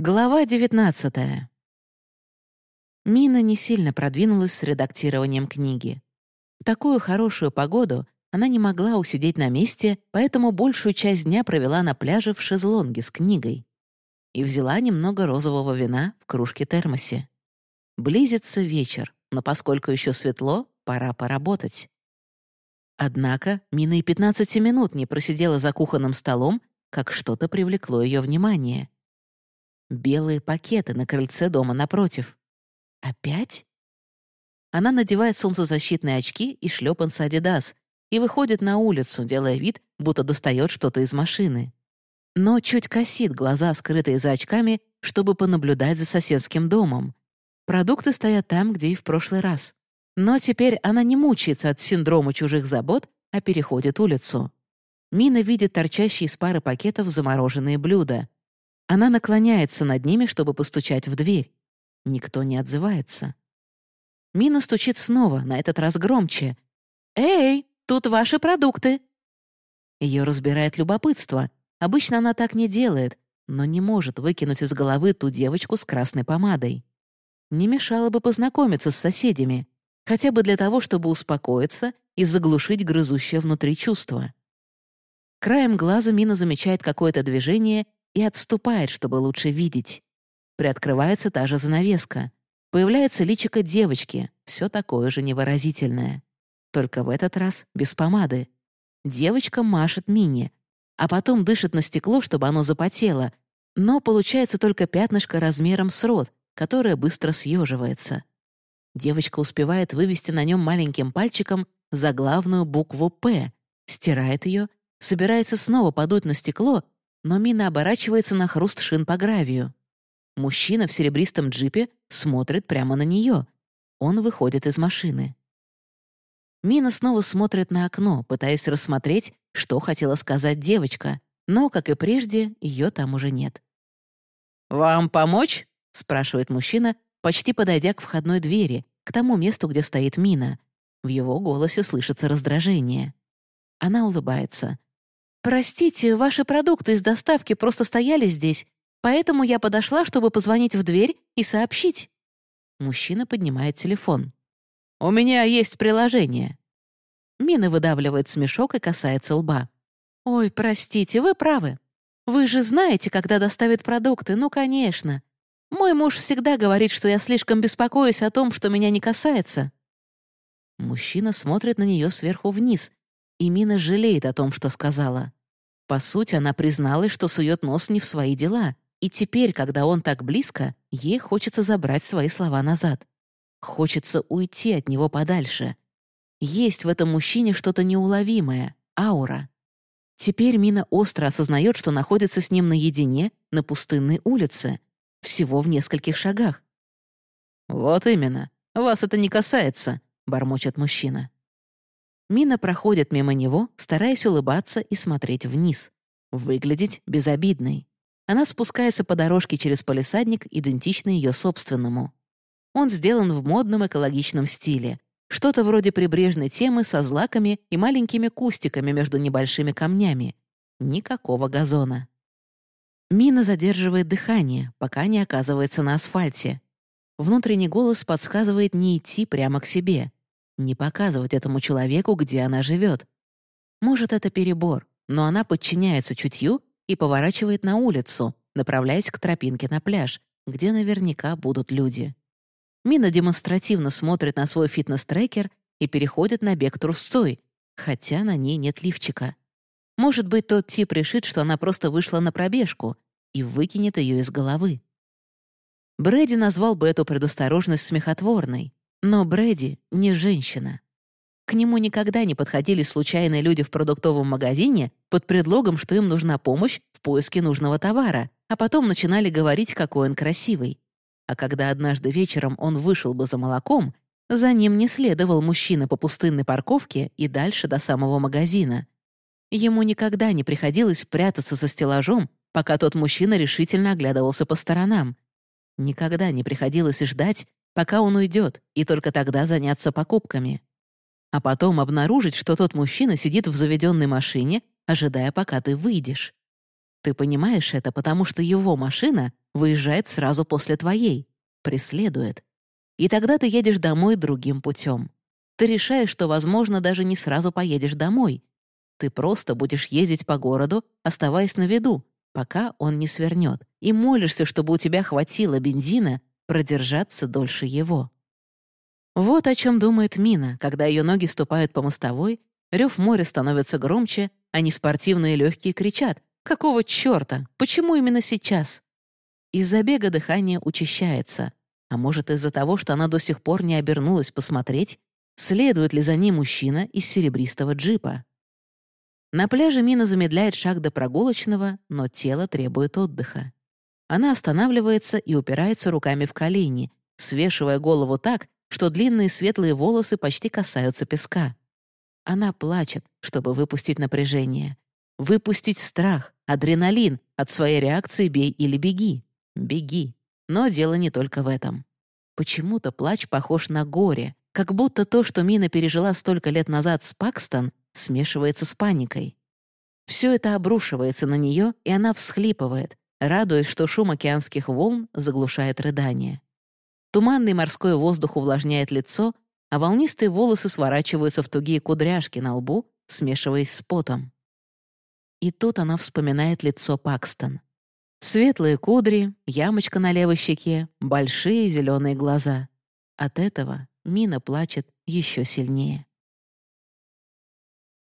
Глава 19. Мина не сильно продвинулась с редактированием книги. В такую хорошую погоду она не могла усидеть на месте, поэтому большую часть дня провела на пляже в шезлонге с книгой. И взяла немного розового вина в кружке-термосе. Близится вечер, но поскольку еще светло, пора поработать. Однако Мина и 15 минут не просидела за кухонным столом, как что-то привлекло ее внимание. Белые пакеты на крыльце дома напротив. Опять? Она надевает солнцезащитные очки и шлепанцы «Адидас» и выходит на улицу, делая вид, будто достает что-то из машины. Но чуть косит глаза, скрытые за очками, чтобы понаблюдать за соседским домом. Продукты стоят там, где и в прошлый раз. Но теперь она не мучается от синдрома чужих забот, а переходит улицу. Мина видит торчащие из пары пакетов замороженные блюда. Она наклоняется над ними, чтобы постучать в дверь. Никто не отзывается. Мина стучит снова, на этот раз громче. «Эй, тут ваши продукты!» Ее разбирает любопытство. Обычно она так не делает, но не может выкинуть из головы ту девочку с красной помадой. Не мешало бы познакомиться с соседями, хотя бы для того, чтобы успокоиться и заглушить грызущее внутри чувство. Краем глаза Мина замечает какое-то движение и отступает, чтобы лучше видеть. Приоткрывается та же занавеска. Появляется личико девочки, все такое же невыразительное. Только в этот раз без помады. Девочка машет Мине, а потом дышит на стекло, чтобы оно запотело, но получается только пятнышко размером с рот, которое быстро съеживается. Девочка успевает вывести на нем маленьким пальчиком заглавную букву «П», стирает ее, собирается снова подуть на стекло, но Мина оборачивается на хруст шин по гравию. Мужчина в серебристом джипе смотрит прямо на нее. Он выходит из машины. Мина снова смотрит на окно, пытаясь рассмотреть, что хотела сказать девочка, но, как и прежде, ее там уже нет. «Вам помочь?» — спрашивает мужчина, почти подойдя к входной двери, к тому месту, где стоит Мина. В его голосе слышится раздражение. Она улыбается. «Простите, ваши продукты из доставки просто стояли здесь, поэтому я подошла, чтобы позвонить в дверь и сообщить». Мужчина поднимает телефон. «У меня есть приложение». Мина выдавливает смешок и касается лба. «Ой, простите, вы правы. Вы же знаете, когда доставят продукты, ну, конечно. Мой муж всегда говорит, что я слишком беспокоюсь о том, что меня не касается». Мужчина смотрит на нее сверху вниз, и Мина жалеет о том, что сказала. По сути, она призналась, что сует нос не в свои дела, и теперь, когда он так близко, ей хочется забрать свои слова назад. Хочется уйти от него подальше. Есть в этом мужчине что-то неуловимое, аура. Теперь Мина остро осознает, что находится с ним наедине на пустынной улице, всего в нескольких шагах. «Вот именно. Вас это не касается», — бормочет мужчина. Мина проходит мимо него, стараясь улыбаться и смотреть вниз. Выглядеть безобидной. Она спускается по дорожке через палисадник, идентичный ее собственному. Он сделан в модном экологичном стиле. Что-то вроде прибрежной темы со злаками и маленькими кустиками между небольшими камнями. Никакого газона. Мина задерживает дыхание, пока не оказывается на асфальте. Внутренний голос подсказывает не идти прямо к себе. Не показывать этому человеку, где она живет. Может, это перебор, но она подчиняется чутью и поворачивает на улицу, направляясь к тропинке на пляж, где наверняка будут люди. Мина демонстративно смотрит на свой фитнес-трекер и переходит на бег трусцой, хотя на ней нет лифчика. Может быть, тот тип решит, что она просто вышла на пробежку и выкинет ее из головы. Брэди назвал бы эту предосторожность смехотворной, но Брэди не женщина. К нему никогда не подходили случайные люди в продуктовом магазине под предлогом, что им нужна помощь в поиске нужного товара, а потом начинали говорить, какой он красивый. А когда однажды вечером он вышел бы за молоком, за ним не следовал мужчина по пустынной парковке и дальше до самого магазина. Ему никогда не приходилось прятаться за стеллажом, пока тот мужчина решительно оглядывался по сторонам. Никогда не приходилось ждать, пока он уйдет, и только тогда заняться покупками. А потом обнаружить, что тот мужчина сидит в заведенной машине, ожидая, пока ты выйдешь. Ты понимаешь это, потому что его машина выезжает сразу после твоей, преследует. И тогда ты едешь домой другим путем. Ты решаешь, что, возможно, даже не сразу поедешь домой. Ты просто будешь ездить по городу, оставаясь на виду, пока он не свернет, и молишься, чтобы у тебя хватило бензина продержаться дольше его. Вот о чем думает Мина, когда ее ноги ступают по мостовой, рев моря становится громче, а неспортивные легкие кричат: «Какого черта? Почему именно сейчас?» Из-за бега дыхание учащается, а может, из-за того, что она до сих пор не обернулась посмотреть, следует ли за ней мужчина из серебристого джипа. На пляже Мина замедляет шаг до прогулочного, но тело требует отдыха. Она останавливается и упирается руками в колени, свешивая голову так, что длинные светлые волосы почти касаются песка. Она плачет, чтобы выпустить напряжение. Выпустить страх, адреналин от своей реакции «бей или беги». Беги. Но дело не только в этом. Почему-то плач похож на горе, как будто то, что Мина пережила столько лет назад с Пакстон, смешивается с паникой. Все это обрушивается на нее, и она всхлипывает, радуясь, что шум океанских волн заглушает рыдание. Туманный морской воздух увлажняет лицо, а волнистые волосы сворачиваются в тугие кудряшки на лбу, смешиваясь с потом. И тут она вспоминает лицо Пакстон. Светлые кудри, ямочка на левой щеке, большие зеленые глаза. От этого Мина плачет еще сильнее.